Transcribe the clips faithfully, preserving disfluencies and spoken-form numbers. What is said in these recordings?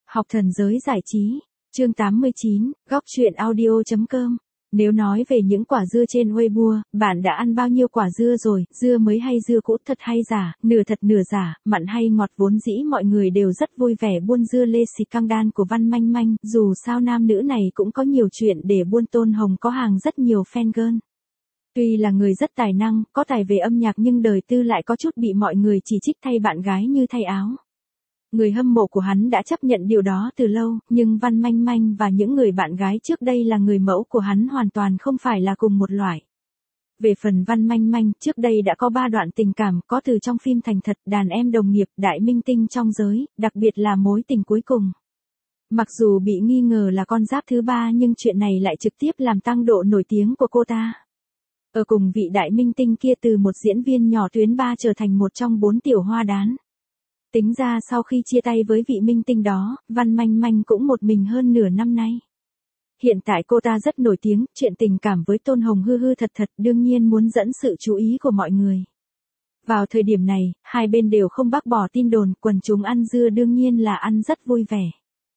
Học thần giới giải trí, chương tám mươi chín, góc truyện audio.com. Nếu nói về những quả dưa trên Weibo, bạn đã ăn bao nhiêu quả dưa rồi, dưa mới hay dưa cũ, thật hay giả, nửa thật nửa giả, mặn hay ngọt, vốn dĩ mọi người đều rất vui vẻ buôn dưa lê xì căng đan của Văn Manh Manh, dù sao nam nữ này cũng có nhiều chuyện để buôn. Tôn Hồng có hàng rất nhiều fan girl. Tuy là người rất tài năng, có tài về âm nhạc nhưng đời tư lại có chút bị mọi người chỉ trích thay bạn gái như thay áo. Người hâm mộ của hắn đã chấp nhận điều đó từ lâu, nhưng Văn Manh Manh và những người bạn gái trước đây là người mẫu của hắn hoàn toàn không phải là cùng một loại. Về phần Văn Manh Manh, trước đây đã có ba đoạn tình cảm, có từ trong phim Thành Thật, Đàn Em Đồng Nghiệp, Đại Minh Tinh trong giới, đặc biệt là mối tình cuối cùng. Mặc dù bị nghi ngờ là con giáp thứ ba nhưng chuyện này lại trực tiếp làm tăng độ nổi tiếng của cô ta. Ở cùng vị đại minh tinh kia, từ một diễn viên nhỏ tuyến ba trở thành một trong bốn tiểu hoa đán. Tính ra sau khi chia tay với vị minh tinh đó, Văn Manh Manh cũng một mình hơn nửa năm nay. Hiện tại cô ta rất nổi tiếng, chuyện tình cảm với Tôn Hồng hư hư thật thật, đương nhiên muốn dẫn sự chú ý của mọi người. Vào thời điểm này, hai bên đều không bác bỏ tin đồn, quần chúng ăn dưa đương nhiên là ăn rất vui vẻ.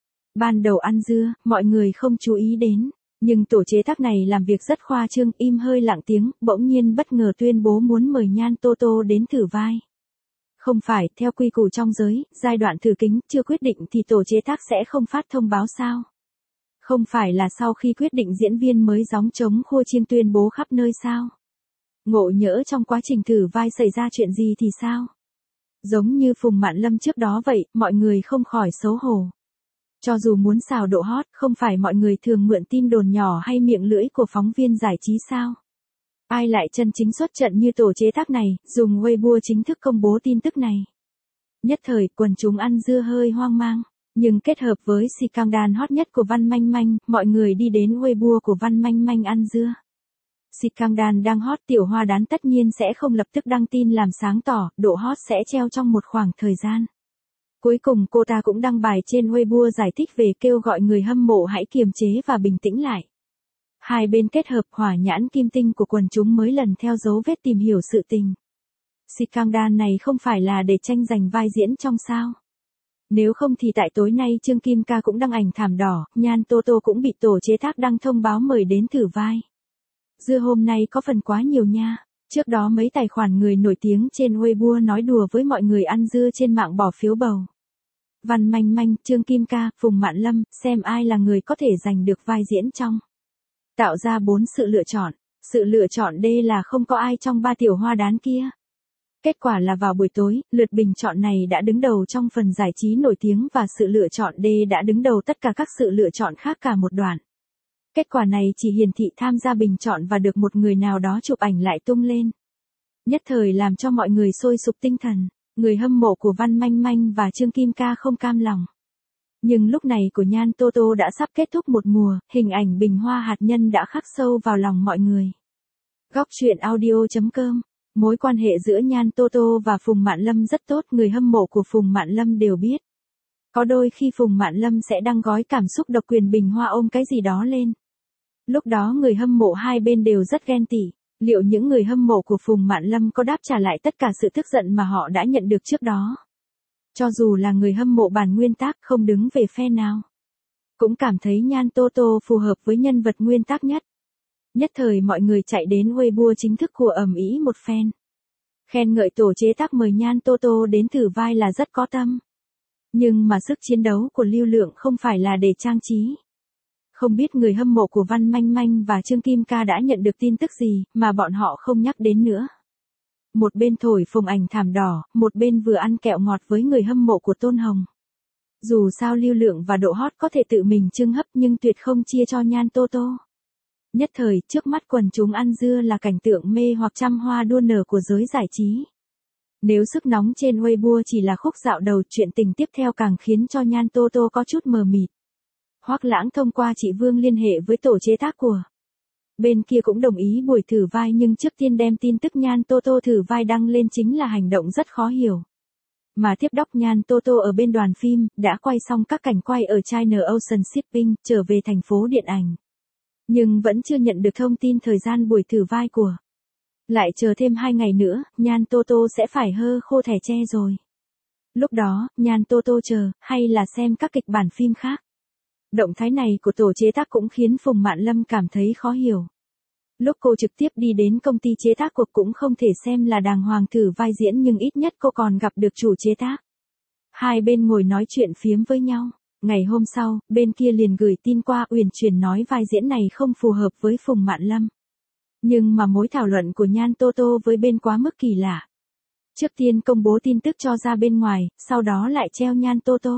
Ban đầu ăn dưa, mọi người không chú ý đến, nhưng tổ chế tác này làm việc rất khoa trương, im hơi lặng tiếng, bỗng nhiên bất ngờ tuyên bố muốn mời Nhan Tô Tô đến thử vai. Không phải, theo quy củ trong giới, giai đoạn thử kính chưa quyết định thì tổ chế tác sẽ không phát thông báo sao? Không phải là sau khi quyết định diễn viên mới gióng trống khua chiên tuyên bố khắp nơi sao? Ngộ nhỡ trong quá trình thử vai xảy ra chuyện gì thì sao? Giống như Phùng Mạn Lâm trước đó vậy, mọi người không khỏi xấu hổ. Cho dù muốn xào độ hot, không phải mọi người thường mượn tin đồn nhỏ hay miệng lưỡi của phóng viên giải trí sao? Ai lại chân chính xuất trận như tổ chế tác này, dùng Weibo chính thức công bố tin tức này. Nhất thời, quần chúng ăn dưa hơi hoang mang, nhưng kết hợp với xì căng đan hot nhất của Văn Manh Manh, mọi người đi đến Weibo của Văn Manh Manh ăn dưa. Xì căng đan đang hot, tiểu hoa đán tất nhiên sẽ không lập tức đăng tin làm sáng tỏ, độ hot sẽ treo trong một khoảng thời gian. Cuối cùng cô ta cũng đăng bài trên Weibo giải thích về, kêu gọi người hâm mộ hãy kiềm chế và bình tĩnh lại. Hai bên kết hợp, hỏa nhãn kim tinh của quần chúng mới lần theo dấu vết tìm hiểu sự tình. Xì căng đan này không phải là để tranh giành vai diễn trong sao? Nếu không thì tại tối nay Trương Kim Ca cũng đăng ảnh thảm đỏ, Nhan Tô Tô cũng bị tổ chế tác đăng thông báo mời đến thử vai. Dưa hôm nay có phần quá nhiều nha. Trước đó mấy tài khoản người nổi tiếng trên Weibo nói đùa với mọi người ăn dưa trên mạng bỏ phiếu bầu. Văn Manh Manh, Trương Kim Ca, Phùng Mạn Lâm, xem ai là người có thể giành được vai diễn trong. Tạo ra bốn sự lựa chọn. Sự lựa chọn D là không có ai trong ba tiểu hoa đán kia. Kết quả là vào buổi tối, lượt bình chọn này đã đứng đầu trong phần giải trí nổi tiếng và sự lựa chọn D đã đứng đầu tất cả các sự lựa chọn khác cả một đoạn. Kết quả này chỉ hiển thị tham gia bình chọn và được một người nào đó chụp ảnh lại tung lên. Nhất thời làm cho mọi người sôi sục tinh thần, người hâm mộ của Văn Manh Manh và Trương Kim Ca không cam lòng. Nhưng lúc này của Nhan Tô Tô đã sắp kết thúc một mùa, hình ảnh bình hoa hạt nhân đã khắc sâu vào lòng mọi người. Góc truyện audio.com. Mối quan hệ giữa Nhan Tô Tô và Phùng Mạn Lâm rất tốt, người hâm mộ của Phùng Mạn Lâm đều biết. Có đôi khi Phùng Mạn Lâm sẽ đăng gói cảm xúc độc quyền bình hoa ôm cái gì đó lên. Lúc đó người hâm mộ hai bên đều rất ghen tị. Liệu những người hâm mộ của Phùng Mạn Lâm có đáp trả lại tất cả sự tức giận mà họ đã nhận được trước đó? Cho dù là người hâm mộ bản nguyên tác, không đứng về phe nào, cũng cảm thấy Nhan Tô Tô phù hợp với nhân vật nguyên tác nhất. Nhất thời mọi người chạy đến Weibo chính thức của ầm ĩ một phen. Khen ngợi tổ chế tác mời Nhan Tô Tô đến thử vai là rất có tâm. Nhưng mà sức chiến đấu của Lưu Lượng không phải là để trang trí. Không biết người hâm mộ của Văn Manh Manh và Trương Kim Ca đã nhận được tin tức gì mà bọn họ không nhắc đến nữa. Một bên thổi phồng ảnh thảm đỏ, một bên vừa ăn kẹo ngọt với người hâm mộ của Tôn Hồng. Dù sao Lưu Lượng và độ hot có thể tự mình chưng hấp nhưng tuyệt không chia cho Nhan Tô Tô. Nhất thời, trước mắt quần chúng ăn dưa là cảnh tượng mê hoặc trăm hoa đua nở của giới giải trí. Nếu sức nóng trên Weibo chỉ là khúc dạo đầu, chuyện tình tiếp theo càng khiến cho Nhan Tô Tô có chút mờ mịt. Hoắc Lãng thông qua chị Vương liên hệ với tổ chế tác của bên kia cũng đồng ý buổi thử vai, nhưng trước tiên đem tin tức Nhan Tô Tô thử vai đăng lên chính là hành động rất khó hiểu. Mà tiếp đốc Nhan Tô Tô ở bên đoàn phim, đã quay xong các cảnh quay ở China Ocean Shipping, trở về thành phố điện ảnh. Nhưng vẫn chưa nhận được thông tin thời gian buổi thử vai của. Lại chờ thêm hai ngày nữa, Nhan Tô Tô sẽ phải hơ khô thẻ tre rồi. Lúc đó, Nhan Tô Tô chờ, hay là xem các kịch bản phim khác. Động thái này của tổ chế tác cũng khiến Phùng Mạn Lâm cảm thấy khó hiểu. Lúc cô trực tiếp đi đến công ty chế tác cuộc cũng không thể xem là đàng hoàng thử vai diễn, nhưng ít nhất cô còn gặp được chủ chế tác. Hai bên ngồi nói chuyện phiếm với nhau. Ngày hôm sau, bên kia liền gửi tin qua uyển chuyển nói vai diễn này không phù hợp với Phùng Mạn Lâm. Nhưng mà mối thảo luận của Nhan Tô Tô với bên quá mức kỳ lạ. Trước tiên công bố tin tức cho ra bên ngoài, sau đó lại treo Nhan Tô Tô.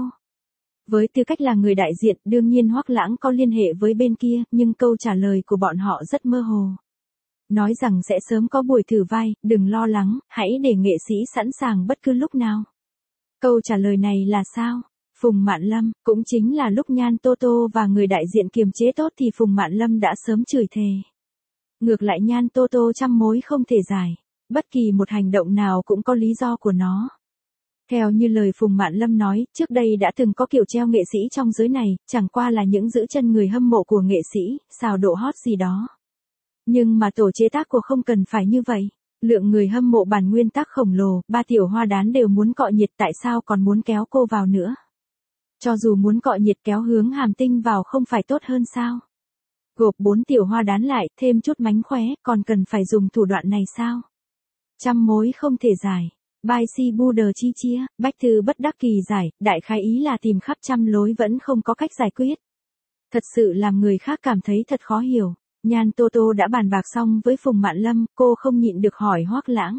Với tư cách là người đại diện, đương nhiên Hoắc Lãng có liên hệ với bên kia, nhưng câu trả lời của bọn họ rất mơ hồ. Nói rằng sẽ sớm có buổi thử vai, đừng lo lắng, hãy để nghệ sĩ sẵn sàng bất cứ lúc nào. Câu trả lời này là sao? Phùng Mạn Lâm, cũng chính là lúc Nhan Tô Tô và người đại diện kiềm chế tốt thì Phùng Mạn Lâm đã sớm chửi thề. Ngược lại Nhan Tô Tô trăm mối không thể giải, bất kỳ một hành động nào cũng có lý do của nó. Theo như lời Phùng Mạn Lâm nói, trước đây đã từng có kiểu treo nghệ sĩ trong giới này, chẳng qua là những giữ chân người hâm mộ của nghệ sĩ, xào độ hot gì đó. Nhưng mà tổ chế tác của không cần phải như vậy. Lượng người hâm mộ bản nguyên tắc khổng lồ, ba tiểu hoa đán đều muốn cọ nhiệt, tại sao còn muốn kéo cô vào nữa? Cho dù muốn cọ nhiệt kéo Hướng Hàm Tinh vào không phải tốt hơn sao? Gộp bốn tiểu hoa đán lại, thêm chút mánh khóe, còn cần phải dùng thủ đoạn này sao? Trăm mối không thể giải. Bai si bu đờ chi chia, Bách Thư bất đắc kỳ giải, đại khái ý là tìm khắp trăm lối vẫn không có cách giải quyết. Thật sự làm người khác cảm thấy thật khó hiểu. Nhan Tô Tô đã bàn bạc xong với Phùng Mạn Lâm, cô không nhịn được hỏi Hoắc Lãng.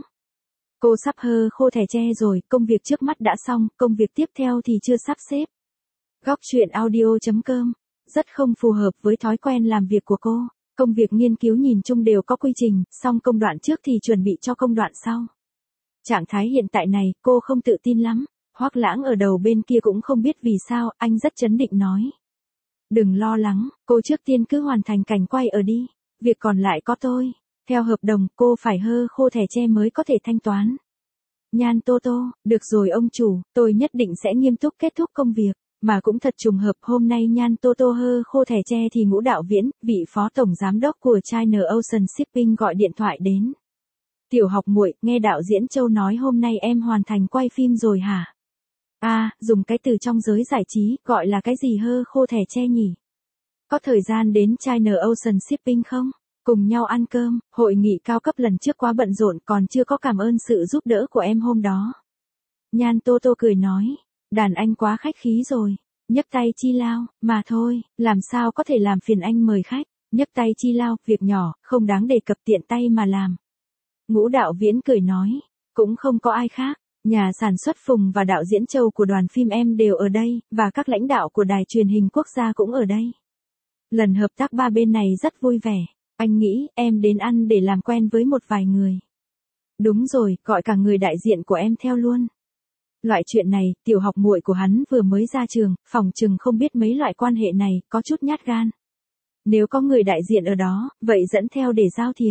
Cô sắp hơ khô thẻ tre rồi, công việc trước mắt đã xong, công việc tiếp theo thì chưa sắp xếp. Góc truyện audio chấm com, rất không phù hợp với thói quen làm việc của cô. Công việc nghiên cứu nhìn chung đều có quy trình, xong công đoạn trước thì chuẩn bị cho công đoạn sau. Trạng thái hiện tại này, cô không tự tin lắm. Hoắc Lãng ở đầu bên kia cũng không biết vì sao, anh rất trấn định nói. Đừng lo lắng, cô trước tiên cứ hoàn thành cảnh quay ở đi. Việc còn lại có tôi. Theo hợp đồng, cô phải hơ khô thẻ tre mới có thể thanh toán. Nhan Tô Tô, được rồi ông chủ, tôi nhất định sẽ nghiêm túc kết thúc công việc. Mà cũng thật trùng hợp, hôm nay Nhan Tô Tô hơ khô thẻ tre thì Ngũ Đạo Viễn, vị phó tổng giám đốc của China Ocean Shipping gọi điện thoại đến. Tiểu học muội, nghe đạo diễn Châu nói hôm nay em hoàn thành quay phim rồi hả? À, dùng cái từ trong giới giải trí, gọi là cái gì hơ khô thẻ tre nhỉ? Có thời gian đến China Ocean Shipping không? Cùng nhau ăn cơm, hội nghị cao cấp lần trước quá bận rộn, còn chưa có cảm ơn sự giúp đỡ của em hôm đó. Nhan Tô Tô cười nói, đàn anh quá khách khí rồi, nhấc tay chi lao, mà thôi, làm sao có thể làm phiền anh mời khách, nhấc tay chi lao, việc nhỏ, không đáng đề cập, tiện tay mà làm. Ngũ Đạo Viễn cười nói, cũng không có ai khác, nhà sản xuất Phùng và đạo diễn Châu của đoàn phim em đều ở đây, và các lãnh đạo của đài truyền hình quốc gia cũng ở đây. Lần hợp tác ba bên này rất vui vẻ, anh nghĩ em đến ăn để làm quen với một vài người. Đúng rồi, gọi cả người đại diện của em theo luôn. Loại chuyện này, tiểu học muội của hắn vừa mới ra trường, phòng chừng không biết mấy loại quan hệ này, có chút nhát gan. Nếu có người đại diện ở đó, vậy dẫn theo để giao thiệp.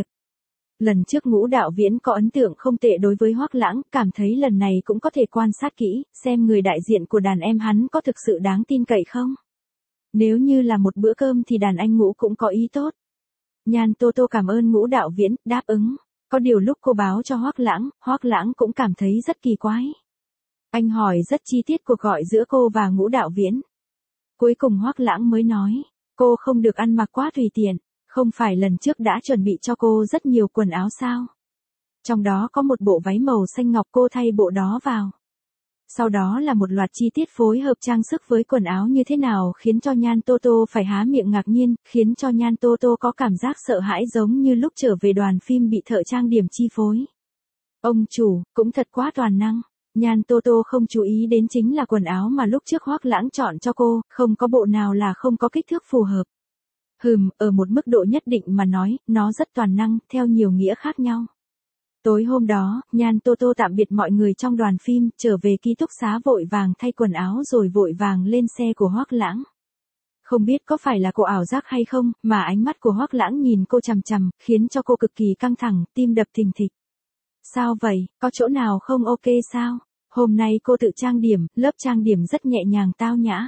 Lần trước Ngũ Đạo Viễn có ấn tượng không tệ đối với Hoắc Lãng, cảm thấy lần này cũng có thể quan sát kỹ, xem người đại diện của đàn em hắn có thực sự đáng tin cậy không. Nếu như là một bữa cơm thì đàn anh Ngũ cũng có ý tốt. Nhan Tô Tô cảm ơn Ngũ Đạo Viễn, đáp ứng. Có điều lúc cô báo cho Hoắc Lãng, Hoắc Lãng cũng cảm thấy rất kỳ quái. Anh hỏi rất chi tiết cuộc gọi giữa cô và Ngũ Đạo Viễn. Cuối cùng Hoắc Lãng mới nói, cô không được ăn mặc quá tùy tiện. Không phải lần trước đã chuẩn bị cho cô rất nhiều quần áo sao? Trong đó có một bộ váy màu xanh ngọc, cô thay bộ đó vào. Sau đó là một loạt chi tiết phối hợp trang sức với quần áo như thế nào khiến cho Nhan Tô Tô phải há miệng ngạc nhiên, khiến cho Nhan Tô Tô có cảm giác sợ hãi giống như lúc trở về đoàn phim bị thợ trang điểm chi phối. Ông chủ, cũng thật quá toàn năng. Nhan Tô Tô không chú ý đến chính là quần áo mà lúc trước Hoắc Lãng chọn cho cô, không có bộ nào là không có kích thước phù hợp. Hừm, ở một mức độ nhất định mà nói, nó rất toàn năng, theo nhiều nghĩa khác nhau. Tối hôm đó, Nhan Tô Tô tạm biệt mọi người trong đoàn phim, trở về ký túc xá vội vàng thay quần áo rồi vội vàng lên xe của Hoắc Lãng. Không biết có phải là cô ảo giác hay không, mà ánh mắt của Hoắc Lãng nhìn cô chằm chằm, khiến cho cô cực kỳ căng thẳng, tim đập thình thịch. Sao vậy, có chỗ nào không ok sao? Hôm nay cô tự trang điểm, lớp trang điểm rất nhẹ nhàng tao nhã.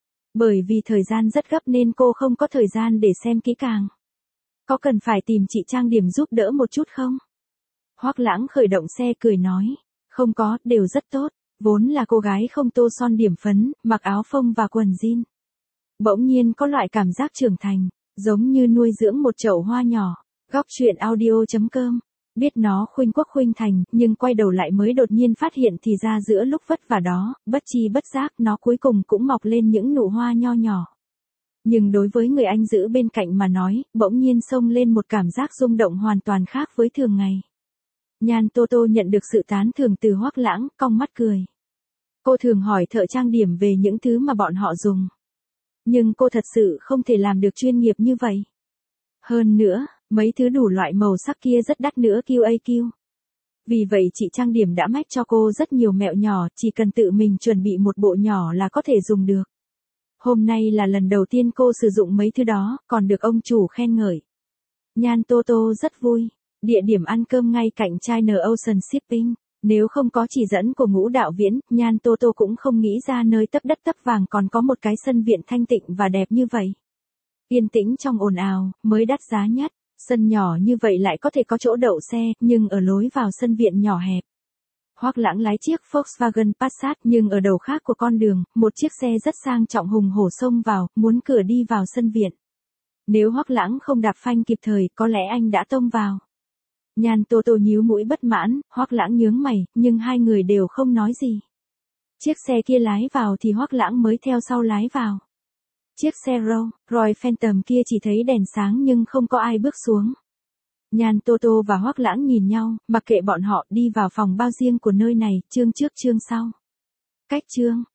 Bởi vì thời gian rất gấp nên cô không có thời gian để xem kỹ càng. Có cần phải tìm chị trang điểm giúp đỡ một chút không? Hoắc Lãng khởi động xe cười nói, không có, đều rất tốt. Vốn là cô gái không tô son điểm phấn, mặc áo phông và quần jean. Bỗng nhiên có loại cảm giác trưởng thành, giống như nuôi dưỡng một chậu hoa nhỏ. Góc truyện audio.com. Biết nó khuynh quốc khuynh thành, nhưng quay đầu lại mới đột nhiên phát hiện thì ra giữa lúc vất vả đó, bất chi bất giác nó cuối cùng cũng mọc lên những nụ hoa nho nhỏ. Nhưng đối với người anh giữ bên cạnh mà nói, bỗng nhiên xông lên một cảm giác rung động hoàn toàn khác với thường ngày. Nhan Tô Tô nhận được sự tán thưởng từ Hoắc Lãng, cong mắt cười. Cô thường hỏi thợ trang điểm về những thứ mà bọn họ dùng. Nhưng cô thật sự không thể làm được chuyên nghiệp như vậy. Hơn nữa, mấy thứ đủ loại màu sắc kia rất đắt nữa quy a quy. Vì vậy chị trang điểm đã mách cho cô rất nhiều mẹo nhỏ, chỉ cần tự mình chuẩn bị một bộ nhỏ là có thể dùng được. Hôm nay là lần đầu tiên cô sử dụng mấy thứ đó, còn được ông chủ khen ngợi. Nhan Tô Tô rất vui. Địa điểm ăn cơm ngay cạnh China Ocean Shipping. Nếu không có chỉ dẫn của Ngũ Đạo Viễn, Nhan Tô Tô cũng không nghĩ ra nơi tấp đất tấp vàng còn có một cái sân viện thanh tịnh và đẹp như vậy. Yên tĩnh trong ồn ào, mới đắt giá nhất. Sân nhỏ như vậy lại có thể có chỗ đậu xe, nhưng ở lối vào sân viện nhỏ hẹp. Hoắc Lãng lái chiếc Volkswagen Passat, nhưng ở đầu khác của con đường, một chiếc xe rất sang trọng hùng hổ xông vào, muốn cửa đi vào sân viện. Nếu Hoắc Lãng không đạp phanh kịp thời, có lẽ anh đã tông vào. Nhan Tô Tô nhíu mũi bất mãn, Hoắc Lãng nhướng mày, nhưng hai người đều không nói gì. Chiếc xe kia lái vào thì Hoắc Lãng mới theo sau lái vào. Chiếc xe Rolls Royce Phantom kia chỉ thấy đèn sáng nhưng không có ai bước xuống. Nhan Tô Tô và Hoắc Lãng nhìn nhau, mặc kệ bọn họ, đi vào phòng bao riêng của nơi này, chương trước chương sau. Cách chương